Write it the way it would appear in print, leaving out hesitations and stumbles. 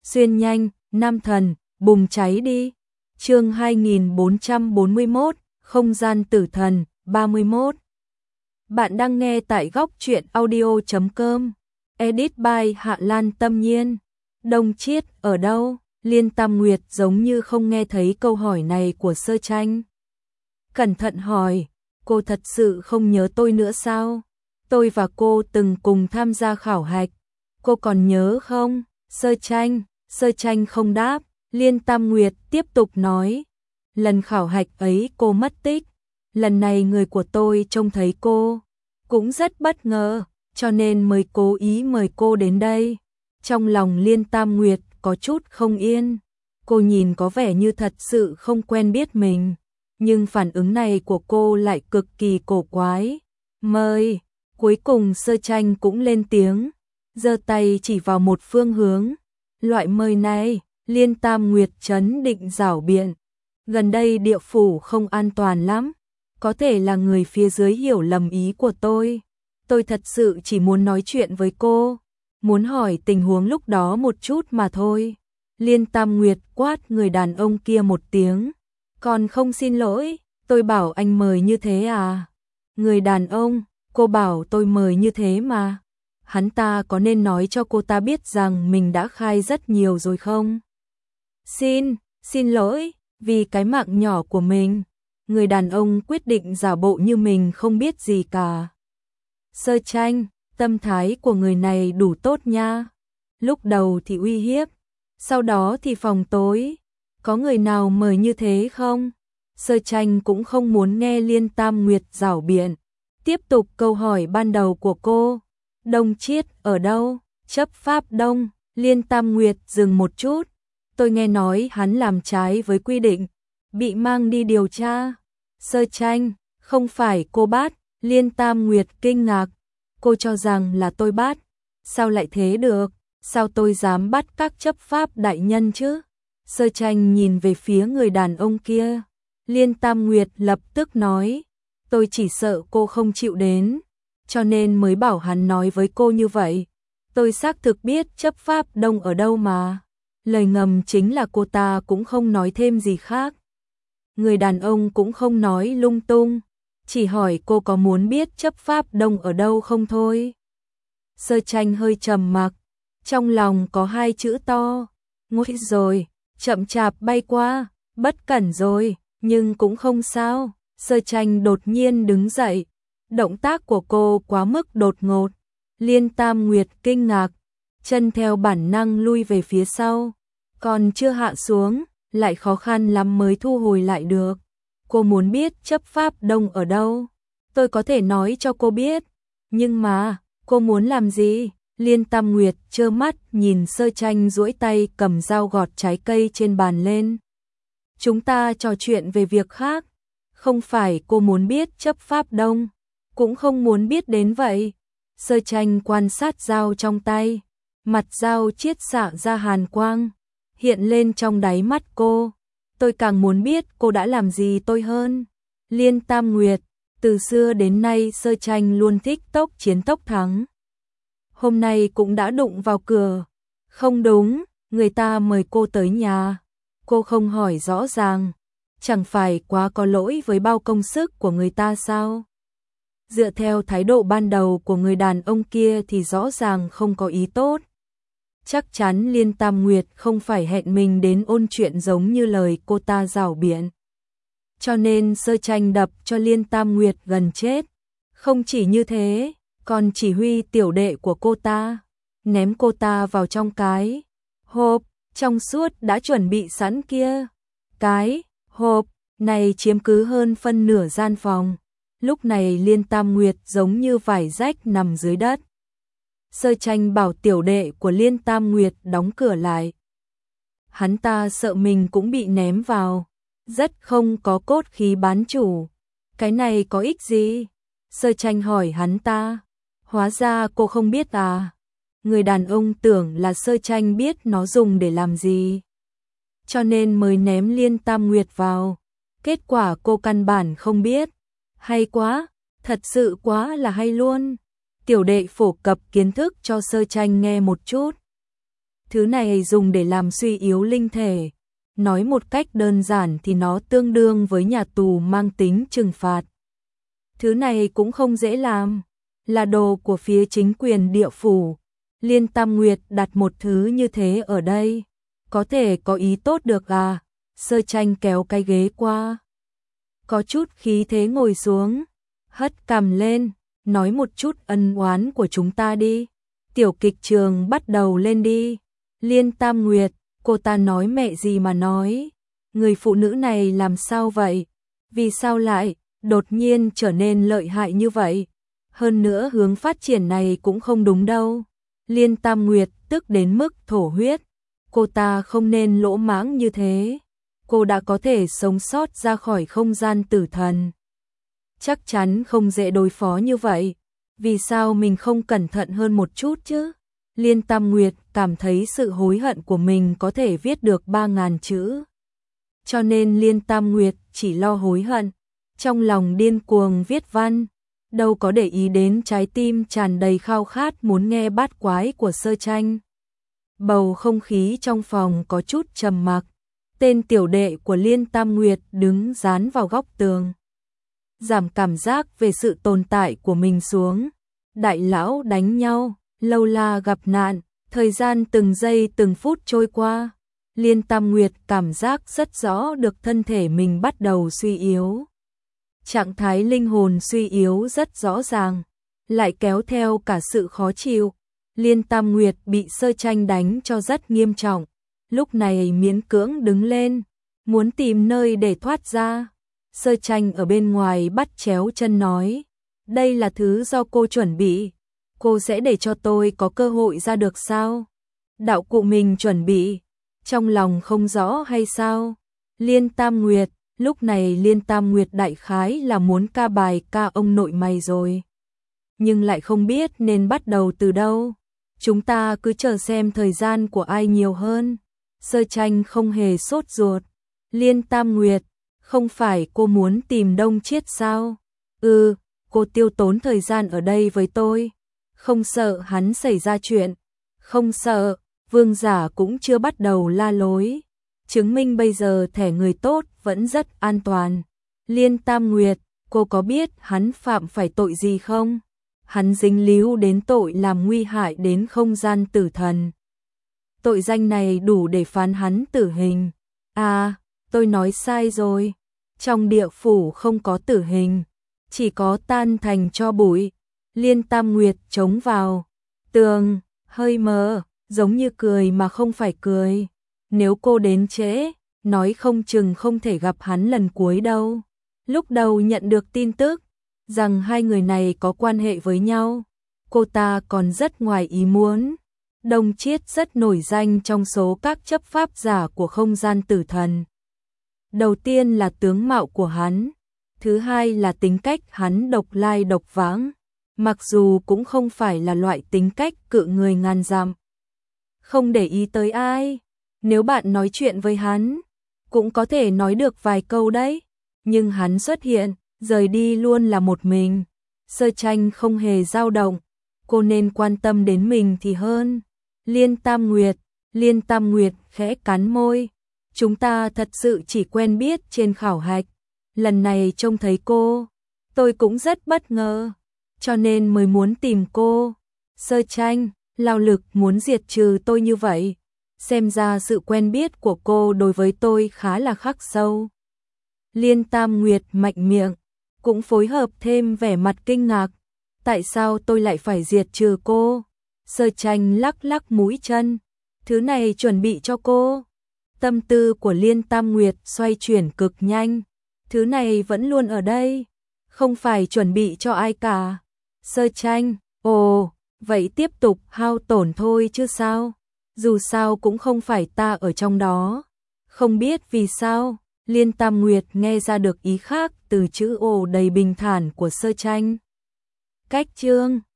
xuyên nhanh, nam thần, bùng cháy đi. Chương 2441, không gian tử thần, 31. Bạn đang nghe tại góc truyện audio.com. Edit by Hạ Lan Tâm Nhiên. Đông Chiết ở đâu? Liên Tam Nguyệt giống như không nghe thấy câu hỏi này của Sơ Tranh. Cẩn thận hỏi, cô thật sự không nhớ tôi nữa sao? Tôi và cô từng cùng tham gia khảo hạch. Cô còn nhớ không? Sơ Tranh không đáp. Liên Tam Nguyệt tiếp tục nói. Lần khảo hạch ấy cô mất tích. Lần này người của tôi trông thấy cô cũng rất bất ngờ, cho nên mới cố ý mời cô đến đây. Trong lòng Liên Tam Nguyệt có chút không yên. Cô nhìn có vẻ như thật sự không quen biết mình, nhưng phản ứng này của cô lại cực kỳ cổ quái. Mời. Cuối cùng Sơ Tranh cũng lên tiếng, giơ tay chỉ vào một phương hướng. Loại mời này, Liên Tam Nguyệt trấn định giảo biện. Gần đây địa phủ không an toàn lắm. Có thể là người phía dưới hiểu lầm ý của tôi. Tôi thật sự chỉ muốn nói chuyện với cô, muốn hỏi tình huống lúc đó một chút mà thôi. Liên Tam Nguyệt quát người đàn ông kia một tiếng. Còn không xin lỗi, tôi bảo anh mời như thế à? Người đàn ông, cô bảo tôi mời như thế mà. Hắn ta có nên nói cho cô ta biết rằng mình đã khai rất nhiều rồi không? Xin lỗi, vì cái mạng nhỏ của mình. Người đàn ông quyết định giả bộ như mình không biết gì cả. Sơ Tranh, tâm thái của người này đủ tốt nha. Lúc đầu thì uy hiếp, sau đó thì phòng tối. Có người nào mời như thế không? Sơ Tranh cũng không muốn nghe Liên Tam Nguyệt giảo biện. Tiếp tục câu hỏi ban đầu của cô. Đông Chiết ở đâu? Chấp pháp Đông. Liên Tam Nguyệt dừng một chút. Tôi nghe nói hắn làm trái với quy định, bị mang đi điều tra. Sơ Tranh, không phải cô bắt. Liên Tam Nguyệt kinh ngạc. Cô cho rằng là tôi bắt. Sao lại thế được? Sao tôi dám bắt các chấp pháp đại nhân chứ? Sơ Tranh nhìn về phía người đàn ông kia. Liên Tam Nguyệt lập tức nói, tôi chỉ sợ cô không chịu đến, cho nên mới bảo hắn nói với cô như vậy. Tôi xác thực biết chấp pháp Đông ở đâu mà. Lời ngầm chính là cô ta cũng không nói thêm gì khác. Người đàn ông cũng không nói lung tung, chỉ hỏi cô có muốn biết chấp pháp Đông ở đâu không thôi. Sơ Tranh hơi trầm mặc, trong lòng có hai chữ to, nguy rồi, chậm chạp bay qua, bất cẩn rồi, nhưng cũng không sao. Sơ Tranh đột nhiên đứng dậy, động tác của cô quá mức đột ngột. Liên Tam Nguyệt kinh ngạc, chân theo bản năng lui về phía sau, còn chưa hạ xuống, lại khó khăn lắm mới thu hồi lại được. Cô muốn biết chấp pháp Đông ở đâu? Tôi có thể nói cho cô biết, nhưng mà, cô muốn làm gì? Liên Tam Nguyệt trơ mắt nhìn Sơ Tranh duỗi tay cầm dao gọt trái cây trên bàn lên. Chúng ta trò chuyện về việc khác. Không phải cô muốn biết chấp pháp Đông, cũng không muốn biết đến vậy. Sơ Tranh quan sát dao trong tay, mặt dao chiết xạ ra hàn quang, hiện lên trong đáy mắt cô. Tôi càng muốn biết cô đã làm gì tôi hơn. Liên Tam Nguyệt, từ xưa đến nay Sơ Tranh luôn thích tốc chiến tốc thắng. Hôm nay cũng đã đụng vào cửa. Không đúng, người ta mời cô tới nhà, cô không hỏi rõ ràng, chẳng phải quá có lỗi với bao công sức của người ta sao? Dựa theo thái độ ban đầu của người đàn ông kia thì rõ ràng không có ý tốt. Chắc chắn Liên Tam Nguyệt không phải hẹn mình đến ôn chuyện giống như lời cô ta giảo biện. Cho nên Sơ Tranh đập cho Liên Tam Nguyệt gần chết. Không chỉ như thế, còn chỉ huy tiểu đệ của cô ta, ném cô ta vào trong cái hộp trong suốt đã chuẩn bị sẵn kia. Cái hộp này chiếm cứ hơn phân nửa gian phòng. Lúc này Liên Tam Nguyệt giống như vải rách nằm dưới đất. Sơ Tranh bảo tiểu đệ của Liên Tam Nguyệt đóng cửa lại. Hắn ta sợ mình cũng bị ném vào, rất không có cốt khí bán chủ. Cái này có ích gì? Sơ Tranh hỏi hắn ta. Hóa ra cô không biết à? Người đàn ông tưởng là Sơ Tranh biết nó dùng để làm gì, cho nên mới ném Liên Tam Nguyệt vào. Kết quả cô căn bản không biết. Hay quá, thật sự quá là hay luôn. Tiểu đệ phổ cập kiến thức cho Sơ Tranh nghe một chút. Thứ này dùng để làm suy yếu linh thể. Nói một cách đơn giản thì nó tương đương với nhà tù mang tính trừng phạt. Thứ này cũng không dễ làm, là đồ của phía chính quyền địa phủ. Liên Tam Nguyệt đặt một thứ như thế ở đây, có thể có ý tốt được à? Sơ Tranh kéo cái ghế qua, có chút khí thế ngồi xuống, hất cằm lên, nói một chút ân oán của chúng ta đi. Tiểu kịch trường bắt đầu lên đi. Liên Tam Nguyệt, cô ta nói mẹ gì mà nói, người phụ nữ này làm sao vậy? Vì sao lại đột nhiên trở nên lợi hại như vậy? Hơn nữa hướng phát triển này cũng không đúng đâu. Liên Tam Nguyệt tức đến mức thổ huyết. Cô ta không nên lỗ mãng như thế. Cô đã có thể sống sót ra khỏi không gian tử thần, chắc chắn không dễ đối phó như vậy. Vì sao mình không cẩn thận hơn một chút chứ? Liên Tam Nguyệt cảm thấy sự hối hận của mình có thể viết được 3.000 chữ. Cho nên Liên Tam Nguyệt chỉ lo hối hận, trong lòng điên cuồng viết văn, đâu có để ý đến trái tim tràn đầy khao khát muốn nghe bát quái của Sơ Tranh. Bầu không khí trong phòng có chút trầm mặc. Tên tiểu đệ của Liên Tam Nguyệt đứng dán vào góc tường, giảm cảm giác về sự tồn tại của mình xuống. Đại lão đánh nhau, lâu la gặp nạn, thời gian từng giây từng phút trôi qua. Liên Tam Nguyệt cảm giác rất rõ được thân thể mình bắt đầu suy yếu. Trạng thái linh hồn suy yếu rất rõ ràng, lại kéo theo cả sự khó chịu. Liên Tam Nguyệt bị Sơ Tranh đánh cho rất nghiêm trọng, lúc này miễn cưỡng đứng lên, muốn tìm nơi để thoát ra. Sơ Tranh ở bên ngoài bắt chéo chân nói, đây là thứ do cô chuẩn bị, cô sẽ để cho tôi có cơ hội ra được sao? Đạo cụ mình chuẩn bị, trong lòng không rõ hay sao? Liên Tam Nguyệt, lúc này Liên Tam Nguyệt đại khái là muốn ca bài ca ông nội mày rồi, nhưng lại không biết nên bắt đầu từ đâu. Chúng ta cứ chờ xem thời gian của ai nhiều hơn. Sơ Tranh không hề sốt ruột. Liên Tam Nguyệt, không phải cô muốn tìm Đông Chiết sao? Cô tiêu tốn thời gian ở đây với tôi, không sợ hắn xảy ra chuyện. Không sợ, vương giả cũng chưa bắt đầu la lối, chứng minh bây giờ thẻ người tốt vẫn rất an toàn. Liên Tam Nguyệt, cô có biết hắn phạm phải tội gì không? Hắn dính líu đến tội làm nguy hại đến không gian tử thần. Tội danh này đủ để phán hắn tử hình. À, tôi nói sai rồi. Trong địa phủ không có tử hình, chỉ có tan thành tro bụi. Liên Tam Nguyệt chống vào tường, hơi mờ, giống như cười mà không phải cười. Nếu cô đến trễ, nói không chừng không thể gặp hắn lần cuối đâu. Lúc đầu nhận được tin tức rằng hai người này có quan hệ với nhau, cô ta còn rất ngoài ý muốn. Đông Chiết rất nổi danh trong số các chấp pháp giả của không gian tử thần. Đầu tiên là tướng mạo của hắn, thứ hai là tính cách hắn độc lai độc vãng, mặc dù cũng không phải là loại tính cách cự người ngàn dặm, không để ý tới ai. Nếu bạn nói chuyện với hắn, cũng có thể nói được vài câu đấy, nhưng hắn xuất hiện, rời đi luôn là một mình. Sơ Tranh không hề dao động, cô nên quan tâm đến mình thì hơn. Liên Tam Nguyệt khẽ cắn môi, chúng ta thật sự chỉ quen biết trên khảo hạch, lần này trông thấy cô, tôi cũng rất bất ngờ, cho nên mới muốn tìm cô. Sơ Tranh, lao lực muốn diệt trừ tôi như vậy, xem ra sự quen biết của cô đối với tôi khá là khắc sâu. Liên Tam Nguyệt mạnh miệng, cũng phối hợp thêm vẻ mặt kinh ngạc. Tại sao tôi lại phải diệt trừ cô? Sơ Tranh lắc lắc mũi chân, thứ này chuẩn bị cho cô. Tâm tư của Liên Tam Nguyệt xoay chuyển cực nhanh, thứ này vẫn luôn ở đây, không phải chuẩn bị cho ai cả. Sơ Tranh, ồ, vậy tiếp tục hao tổn thôi chứ sao? Dù sao cũng không phải ta ở trong đó. Không biết vì sao, Liên Tam Nguyệt nghe ra được ý khác từ chữ ồ đầy bình thản của Sơ Tranh. Cách chương